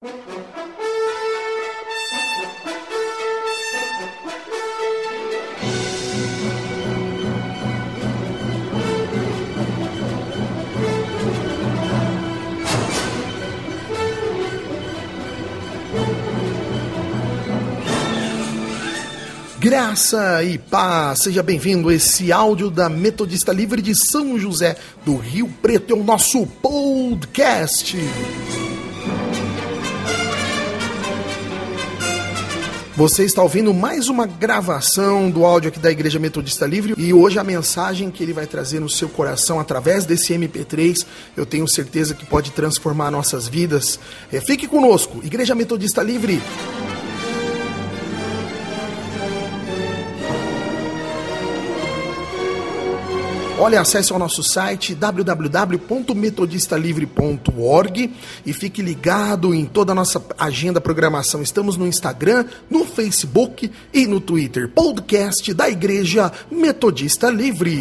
Graça e paz, seja bem-vindo a esse áudio da Metodista Livre de São José do Rio Preto, é o nosso podcast. Você está ouvindo mais uma gravação do áudio aqui da Igreja Metodista Livre e hoje a mensagem que ele vai trazer no seu coração através desse MP3, eu tenho certeza que pode transformar nossas vidas. Fique conosco, Igreja Metodista Livre. Olha, acesse o nosso site www.metodistalivre.org e fique ligado em toda a nossa agenda, programação. Estamos no Instagram, no Facebook e no Twitter. Podcast da Igreja Metodista Livre.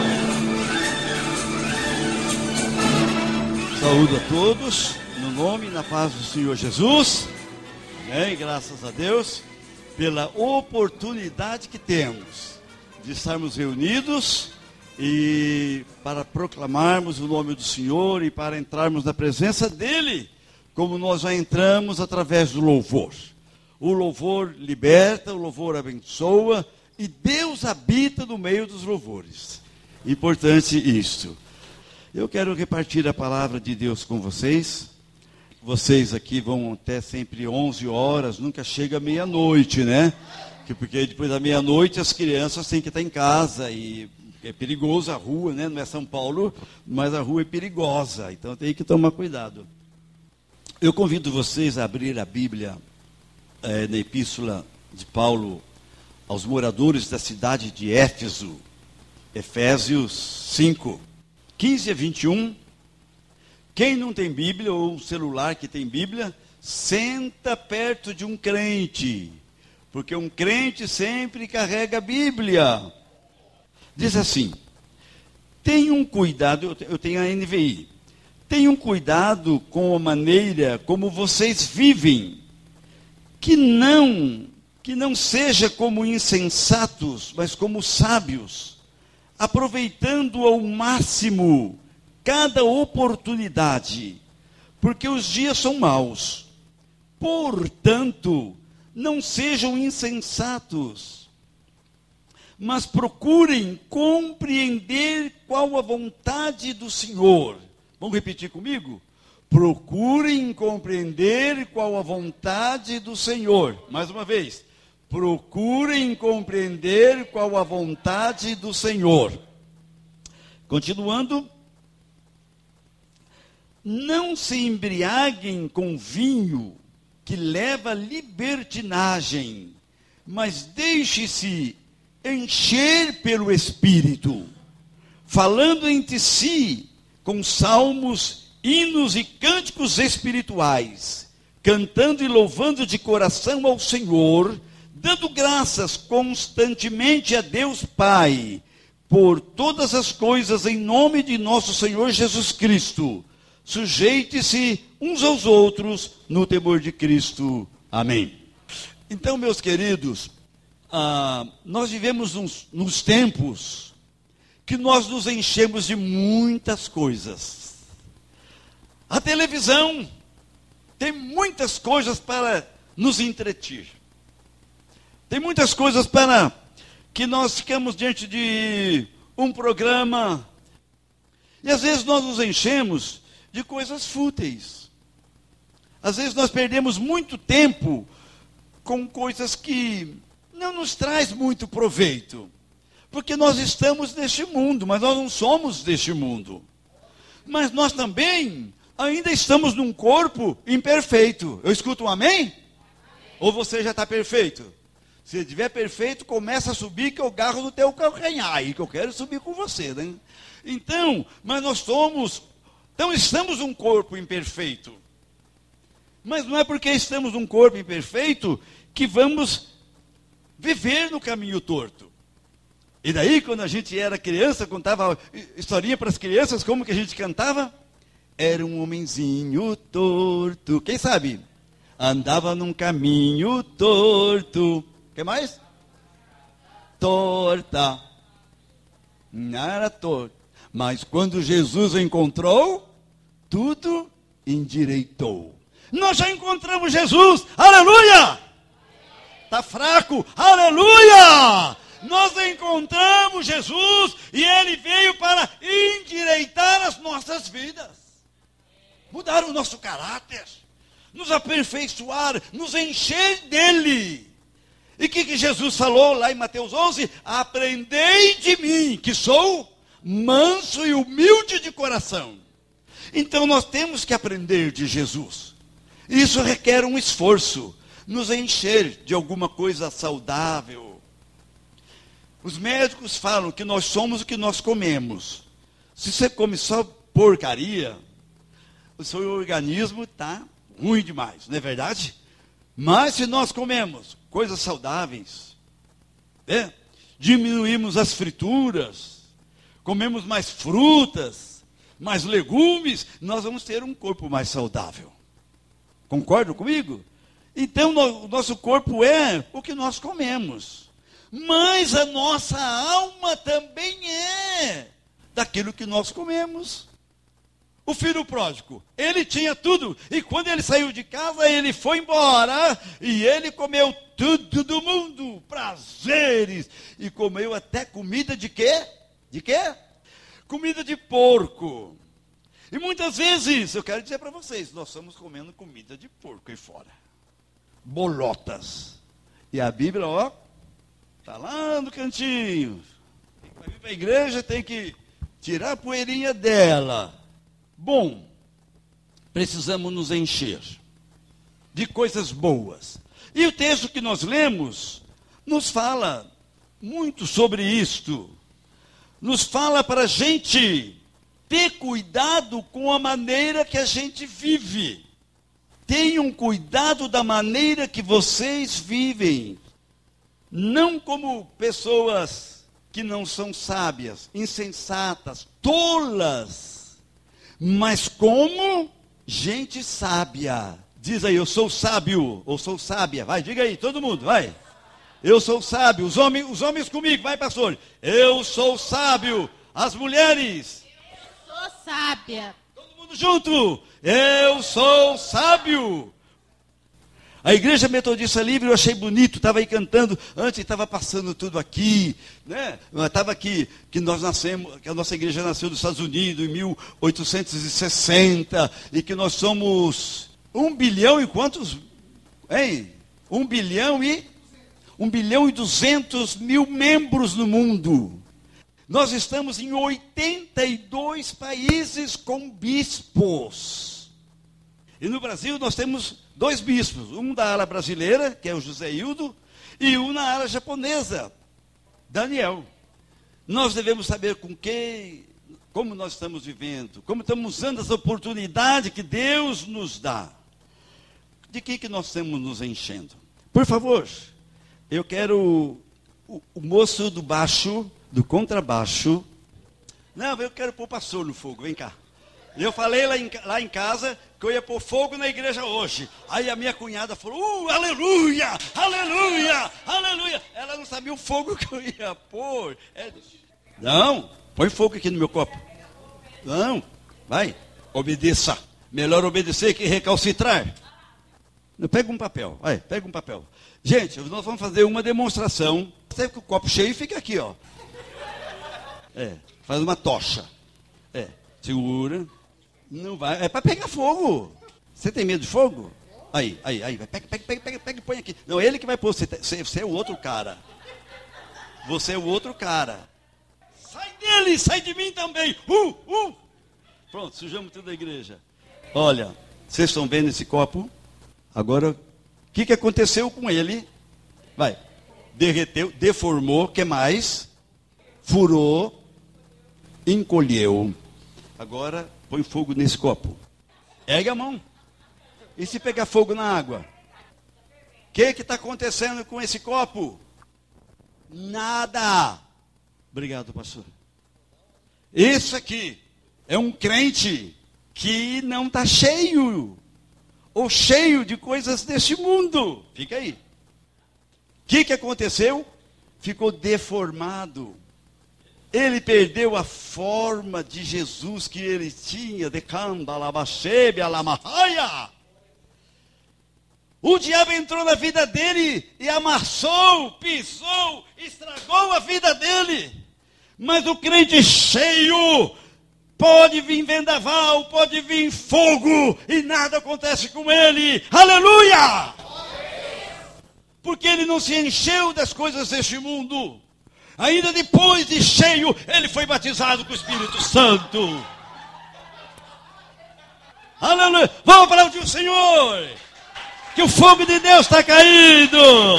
Saúdo a todos, no nome e na paz do Senhor Jesus. Amém? Graças a Deus pela oportunidade que temos de estarmos reunidos e para proclamarmos o nome do Senhor e para entrarmos na presença dEle, como nós já entramos através do louvor. O louvor liberta, o louvor abençoa e Deus habita no meio dos louvores. Importante isto. Eu quero repartir a palavra de Deus com vocês. Vocês aqui vão até sempre 11 horas, nunca chega meia-noite, né? Porque depois da meia-noite as crianças têm que estar em casa e é perigoso a rua, né? Não é São Paulo, mas a rua é perigosa, então tem que tomar cuidado. Eu convido vocês a abrir a Bíblia na epístola de Paulo aos moradores da cidade de Éfeso, Efésios 5, 15 a 21. Quem não tem Bíblia ou um celular que tem Bíblia, senta perto de um crente, porque um crente sempre carrega a Bíblia. Diz assim: tenham cuidado, eu tenho a NVI, tenham cuidado com a maneira como vocês vivem, que não seja como insensatos, mas como sábios, aproveitando ao máximo cada oportunidade, porque os dias são maus. Portanto, não sejam insensatos, mas procurem compreender qual a vontade do Senhor. Vamos repetir comigo? Procurem compreender qual a vontade do Senhor. Mais uma vez. Procurem compreender qual a vontade do Senhor. Continuando. Não se embriaguem com vinho que leva à libertinagem, mas deixe-se encher pelo Espírito, falando entre si com salmos, hinos e cânticos espirituais, cantando e louvando de coração ao Senhor, dando graças constantemente a Deus Pai, por todas as coisas em nome de nosso Senhor Jesus Cristo. Sujeite-se uns aos outros no temor de Cristo. Amém. Então, meus queridos, nós vivemos nos tempos que nós nos enchemos de muitas coisas. A televisão tem muitas coisas para nos entreter. Tem muitas coisas para que nós ficamos diante de um programa. E às vezes nós nos enchemos de coisas fúteis. Às vezes nós perdemos muito tempo com coisas que não nos traz muito proveito, porque nós estamos neste mundo, mas nós não somos deste mundo. Mas nós também ainda estamos num corpo imperfeito. Eu escuto um amém? Ou você já está perfeito? Se estiver perfeito, começa a subir que eu garro no teu calcanhar, aí que eu quero subir com você, né? Então, mas estamos num corpo imperfeito. Mas não é porque estamos num corpo imperfeito que vamos viver no caminho torto. E daí, quando a gente era criança, contava historinha para as crianças, como que a gente cantava? Era um homenzinho torto. Quem sabe? andava num caminho torto. O que mais? Torta. Não era torto. Mas quando Jesus encontrou, tudo endireitou. Nós já encontramos Jesus. Aleluia! Está fraco. Aleluia! Nós encontramos Jesus e Ele veio para endireitar as nossas vidas. Mudar o nosso caráter. Nos aperfeiçoar, nos encher dEle. E o que Jesus falou lá em Mateus 11? Aprendei de mim, que sou manso e humilde de coração. Então nós temos que aprender de Jesus. Isso requer um esforço, nos encher de alguma coisa saudável. Os médicos falam que nós somos o que nós comemos. Se você come só porcaria, o seu organismo está ruim demais, não é verdade? Mas se nós comemos coisas saudáveis, diminuímos as frituras, comemos mais frutas, mais legumes, nós vamos ter um corpo mais saudável. Concordam comigo? Então, o nosso corpo é o que nós comemos. Mas a nossa alma também é daquilo que nós comemos. O filho pródigo, ele tinha tudo. E quando ele saiu de casa, ele foi embora. E ele comeu tudo do mundo. Prazeres. E comeu até comida de quê? De quê? Comida de porco. E muitas vezes, eu quero dizer para vocês, nós estamos comendo comida de porco aí fora. Bolotas. E a Bíblia, ó, está lá no cantinho. Para vir para a igreja tem que tirar a poeirinha dela. Bom, precisamos nos encher de coisas boas. E o texto que nós lemos nos fala muito sobre isto. Nos fala para a gente ter cuidado com a maneira que a gente vive. Tenham cuidado da maneira que vocês vivem. Não como pessoas que não são sábias, insensatas, tolas, mas como gente sábia. Diz aí, eu sou sábio, ou sou sábia. Vai, diga aí, todo mundo, vai. Eu sou sábio. Os homens comigo, vai, pastor. Eu sou sábio. As mulheres. Eu sou sábia. Todo mundo junto. Eu sou sábio. A Igreja Metodista Livre eu achei bonito, estava aí cantando, antes estava passando tudo aqui, né? Estava aqui, que nós nascemos, que a nossa igreja nasceu nos Estados Unidos em 1860, e que nós somos 1 bilhão e quantos? Hein? 1 bilhão e 200 mil membros no mundo. Nós estamos em 82 países com bispos. E no Brasil nós temos 2 bispos, um da ala brasileira, que é o José Hildo, e um na ala japonesa, Daniel. Nós devemos saber como nós estamos vivendo, como estamos usando essa oportunidade que Deus nos dá. De que nós estamos nos enchendo? Por favor, eu quero o moço do baixo, do contrabaixo. Não, eu quero pôr o pastor no fogo, vem cá. Eu falei lá em casa que eu ia pôr fogo na igreja hoje. Aí a minha cunhada falou, aleluia, aleluia, aleluia. Ela não sabia o fogo que eu ia pôr. Não, põe fogo aqui no meu copo. Não, vai, obedeça. Melhor obedecer que recalcitrar. Pega um papel, vai, pega um papel. Gente, nós vamos fazer uma demonstração. Você com o copo cheio fica aqui, ó. Faz uma tocha. Segura. Não vai. É para pegar fogo. Você tem medo de fogo? Aí. Pega e põe aqui. Não, ele que vai pôr. Você é o outro cara. Você é o outro cara. Sai dele, sai de mim também. Pronto, sujamos tudo a igreja. Olha, vocês estão vendo esse copo? Agora, o que aconteceu com ele? Vai. Derreteu, deformou, que mais? Furou, encolheu. Agora, põe fogo nesse copo. Ergue a mão. E se pegar fogo na água? O que está acontecendo com esse copo? Nada. Obrigado, pastor. Isso aqui é um crente que não está cheio. ou cheio de coisas deste mundo. Fica aí. O que aconteceu? Ficou deformado. Ele perdeu a forma de Jesus que ele tinha, de Candalabachebe, Alamahaya. O diabo entrou na vida dele e amassou, pisou, estragou a vida dele. Mas o crente cheio, pode vir vendaval, pode vir fogo, e nada acontece com ele. Aleluia! Porque ele não se encheu das coisas deste mundo. Ainda depois de cheio, ele foi batizado com o Espírito Santo. Aleluia! Vamos aplaudir o Senhor! Que o fogo de Deus está caindo.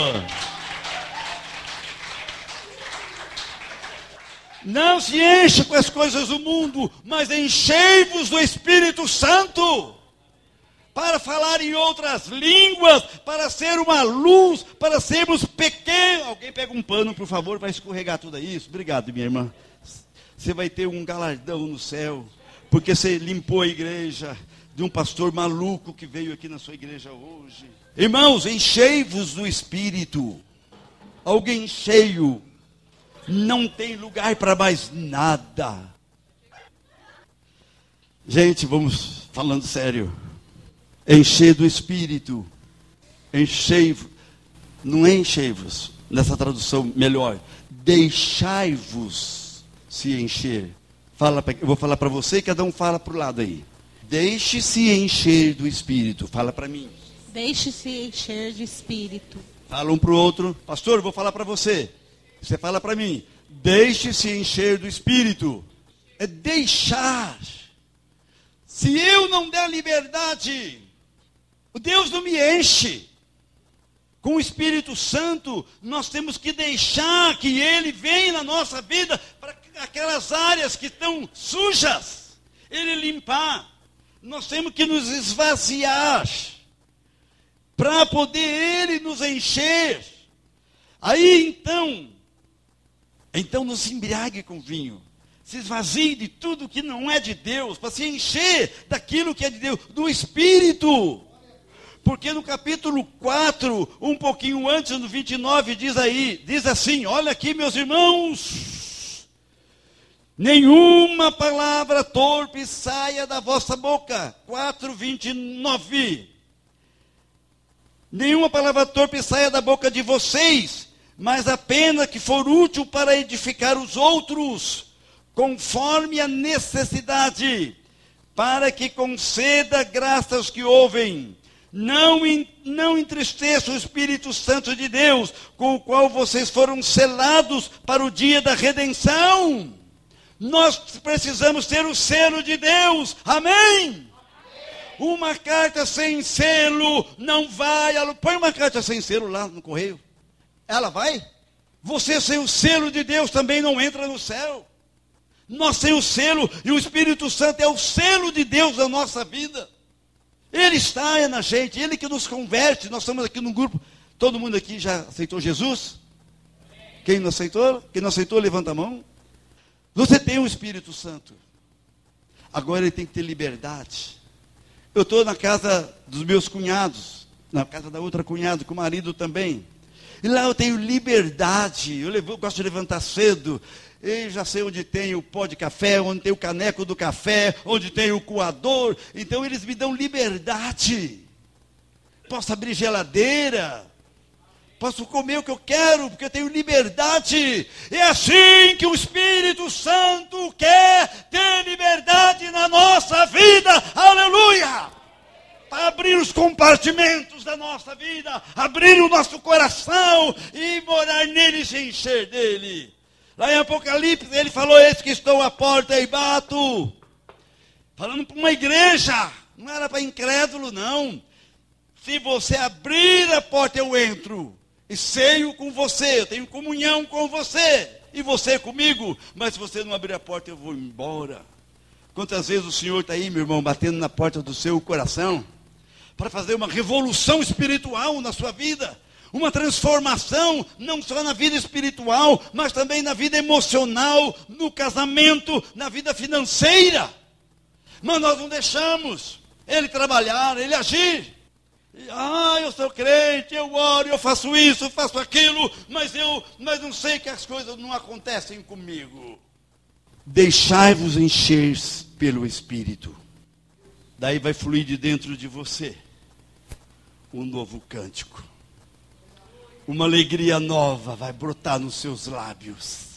Não se encha com as coisas do mundo, mas enchei-vos do Espírito Santo. Para falar em outras línguas, para ser uma luz, para sermos pequenos. Alguém pega um pano, por favor, para escorregar tudo isso. Obrigado, minha irmã. Você vai ter um galardão no céu, porque você limpou a igreja de um pastor maluco que veio aqui na sua igreja hoje. Irmãos, enchei-vos do Espírito. Alguém cheio não tem lugar para mais nada. Gente, vamos falando sério. Encher do Espírito. Enchei-vos. Não é enchei-vos, nessa tradução melhor. Deixai-vos se encher. Eu vou falar para você e cada um fala para o lado aí. Deixe-se encher do Espírito. Fala para mim. Deixe-se encher de Espírito. Fala um para o outro. Pastor, eu vou falar para você. Você fala para mim. Deixe-se encher do Espírito. É deixar. Se eu não der liberdade, Deus não me enche. Com o Espírito Santo, nós temos que deixar que Ele venha na nossa vida para aquelas áreas que estão sujas. Ele limpar. Nós temos que nos esvaziar para poder Ele nos encher. Aí então não se embriague com vinho. Se esvazie de tudo que não é de Deus, para se encher daquilo que é de Deus, do Espírito. Porque no capítulo 4, um pouquinho antes, no 29, diz assim, olha aqui, meus irmãos, nenhuma palavra torpe saia da vossa boca. 4:29. Nenhuma palavra torpe saia da boca de vocês, mas apenas que for útil para edificar os outros, conforme a necessidade, para que conceda graça aos que ouvem. Não entristeça o Espírito Santo de Deus, com o qual vocês foram selados para o dia da redenção. Nós precisamos ter o selo de Deus. Amém? Uma carta sem selo não vai. Põe uma carta sem selo lá no correio. Ela vai? Você sem o selo de Deus também não entra no céu. Nós sem o selo, e o Espírito Santo é o selo de Deus na nossa vida. Ele está na gente, Ele que nos converte. Nós estamos aqui num grupo, todo mundo aqui já aceitou Jesus? Quem não aceitou? Quem não aceitou, levanta a mão. Você tem o Espírito Santo. Agora ele tem que ter liberdade. Eu estou na casa dos meus cunhados, na casa da outra cunhada, com o marido também. E lá eu tenho liberdade. Eu gosto de levantar cedo. Eu já sei onde tem o pó de café, onde tem o caneco do café, onde tem o coador. Então eles me dão liberdade. Posso abrir geladeira. Posso comer o que eu quero, porque eu tenho liberdade. É assim que o Espírito Santo quer ter liberdade na nossa vida. Aleluia! Para abrir os compartimentos da nossa vida, abrir o nosso coração e morar nele e se encher dele. Lá em Apocalipse, ele falou, eis que estou à porta e bato. Falando para uma igreja, não era para incrédulo, não. Se você abrir a porta, eu entro. E ceio com você, eu tenho comunhão com você. E você comigo. Mas se você não abrir a porta, eu vou embora. Quantas vezes o Senhor está aí, meu irmão, batendo na porta do seu coração, para fazer uma revolução espiritual na sua vida. Uma transformação, não só na vida espiritual, mas também na vida emocional, no casamento, na vida financeira. Mas nós não deixamos Ele trabalhar, Ele agir. Eu sou crente, eu oro, eu faço isso, eu faço aquilo, mas não sei que as coisas não acontecem comigo. Deixai-vos encher pelo Espírito. Daí vai fluir de dentro de você um novo cântico. Uma alegria nova vai brotar nos seus lábios.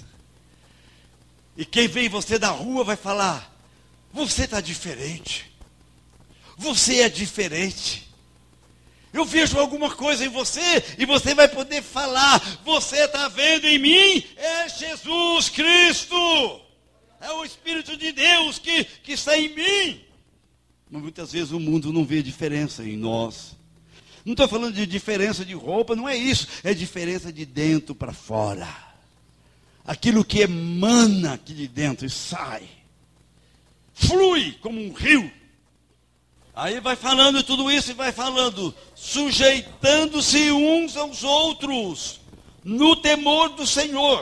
E quem vê você da rua vai falar: você está diferente. Você é diferente. Eu vejo alguma coisa em você e você vai poder falar: você está vendo em mim? É Jesus Cristo. É o Espírito de Deus que está em mim. Mas muitas vezes o mundo não vê diferença em nós. Não estou falando de diferença de roupa, não é isso. É diferença de dentro para fora. Aquilo que emana aqui de dentro e sai. Flui como um rio. Aí vai falando tudo isso e vai falando, sujeitando-se uns aos outros, no temor do Senhor.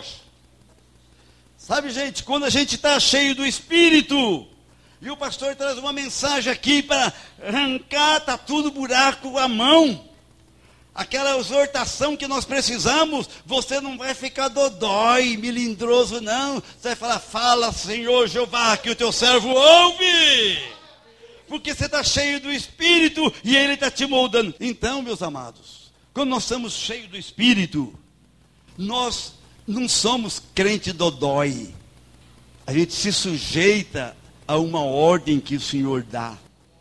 Sabe, gente, quando a gente está cheio do Espírito, e o pastor traz uma mensagem aqui para arrancar, está tudo buraco à mão. Aquela exortação que nós precisamos, você não vai ficar dodói, melindroso, não. Você vai falar: fala, Senhor Jeová, que o teu servo ouve. Porque você está cheio do Espírito e Ele está te moldando. Então, meus amados, quando nós estamos cheios do Espírito, nós não somos crente dodói. A gente se sujeita a uma ordem que o Senhor dá.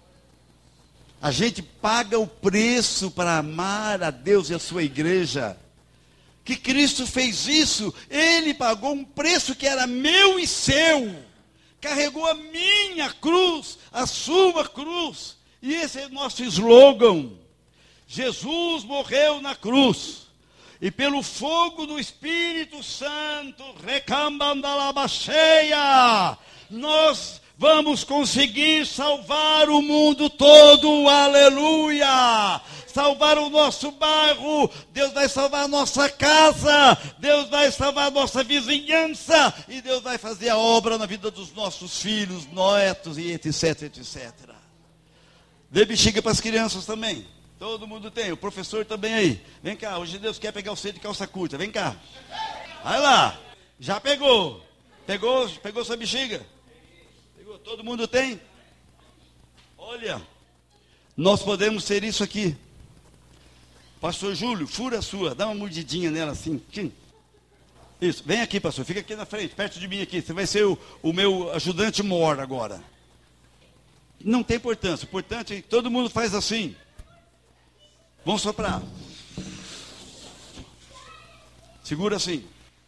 A gente paga o preço para amar a Deus e a sua igreja. Que Cristo fez isso. Ele pagou um preço que era meu e seu. Carregou a minha cruz, a sua cruz. E esse é o nosso slogan. Jesus morreu na cruz. E pelo fogo do Espírito Santo, recambandalabacheia, nós vamos conseguir salvar o mundo todo, aleluia! Salvar o nosso bairro, Deus vai salvar a nossa casa, Deus vai salvar a nossa vizinhança, e Deus vai fazer a obra na vida dos nossos filhos, netos e etc, etc. Dê bexiga para as crianças também, todo mundo tem, o professor também aí. Vem cá, hoje Deus quer pegar você de calça curta, vem cá. Vai lá, já pegou sua bexiga? Pegou, todo mundo tem? Olha, nós podemos ser isso aqui. Pastor Júlio, fura a sua, dá uma mordidinha nela assim. Isso, vem aqui, pastor, fica aqui na frente, perto de mim aqui. Você vai ser o meu ajudante mor agora. Não tem importância, o importante é que todo mundo faz assim. Vamos soprar. Segura assim.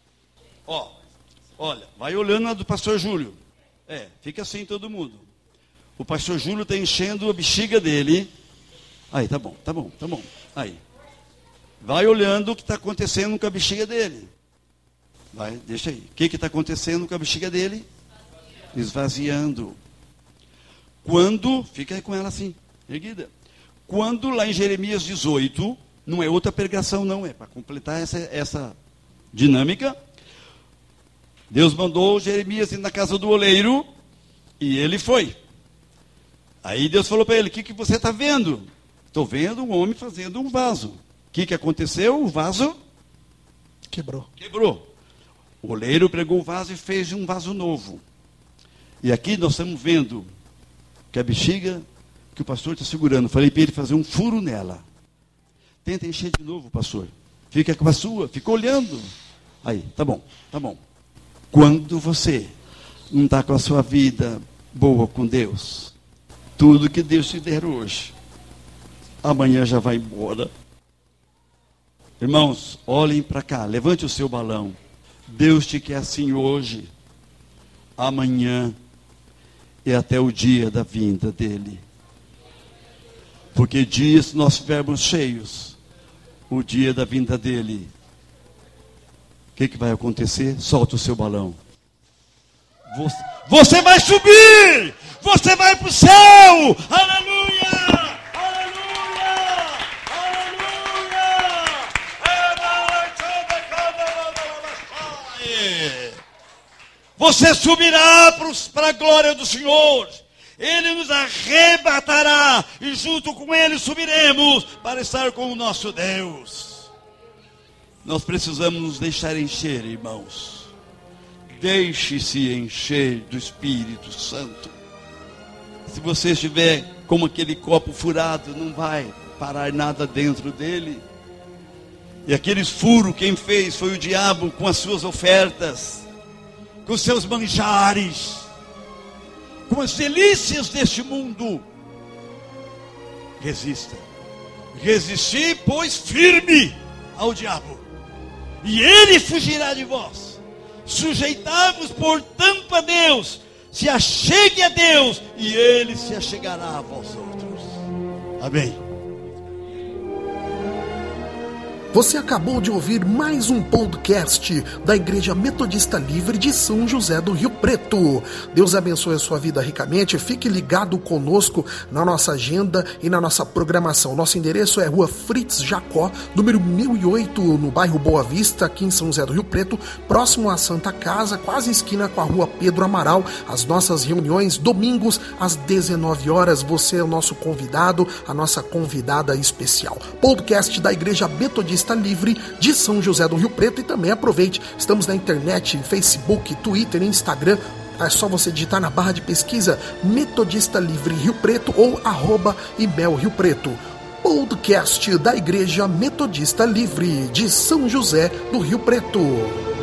Olha, vai olhando a do pastor Júlio. Fica assim todo mundo. O pastor Júlio está enchendo a bexiga dele. Aí, tá bom. Aí. Vai olhando o que está acontecendo com a bexiga dele. Vai, deixa aí. O que está acontecendo com a bexiga dele? Esvaziando. Quando, fica aí com ela assim, erguida. Quando lá em Jeremias 18, não é outra pregação não, é para completar essa dinâmica. Deus mandou Jeremias ir na casa do oleiro e ele foi. Aí Deus falou para ele: o que você está vendo? Estou vendo um homem fazendo um vaso. O que aconteceu? O vaso quebrou. O oleiro pregou o vaso e fez um vaso novo. E aqui nós estamos vendo que a bexiga que o pastor está segurando, falei para ele fazer um furo nela. Tenta encher de novo, pastor. Fica com a sua, fica olhando. Aí, tá bom. Quando você não está com a sua vida boa com Deus, tudo que Deus te der hoje, amanhã já vai embora. Irmãos, olhem para cá, levante o seu balão. Deus te quer assim hoje, amanhã e até o dia da vinda dele. Porque dias nós estivermos cheios, o dia da vinda dele, o que vai acontecer? Solta o seu balão. Você vai subir! Você vai para o céu! Aleluia! Você subirá para a glória do Senhor. Ele nos arrebatará e junto com Ele subiremos para estar com o nosso Deus. Nós precisamos nos deixar encher, irmãos. Deixe-se encher do Espírito Santo. Se você estiver como aquele copo furado, não vai parar nada dentro dele. E aqueles furos, quem fez foi o diabo com as suas ofertas, com seus manjares, com as delícias deste mundo. Resista. Resisti, pois, firme ao diabo, e ele fugirá de vós. Sujeitai-vos, portanto, a Deus. Se achegue a Deus, e Ele se achegará a vós outros. Amém. Você acabou de ouvir mais um podcast da Igreja Metodista Livre de São José do Rio Preto. Deus abençoe a sua vida ricamente. Fique ligado conosco na nossa agenda e na nossa programação. Nosso endereço é Rua Fritz Jacó, número 1008, no bairro Boa Vista, aqui em São José do Rio Preto, próximo à Santa Casa, quase esquina com a Rua Pedro Amaral. As nossas reuniões, domingos, às 19 horas. Você é o nosso convidado, a nossa convidada especial. Podcast da Igreja Metodista Livre de São José do Rio Preto. E também aproveite, estamos na internet, Facebook, Twitter, Instagram. É só você digitar na barra de pesquisa Metodista Livre Rio Preto ou @IMEL Rio Preto. Podcast da Igreja Metodista Livre de São José do Rio Preto.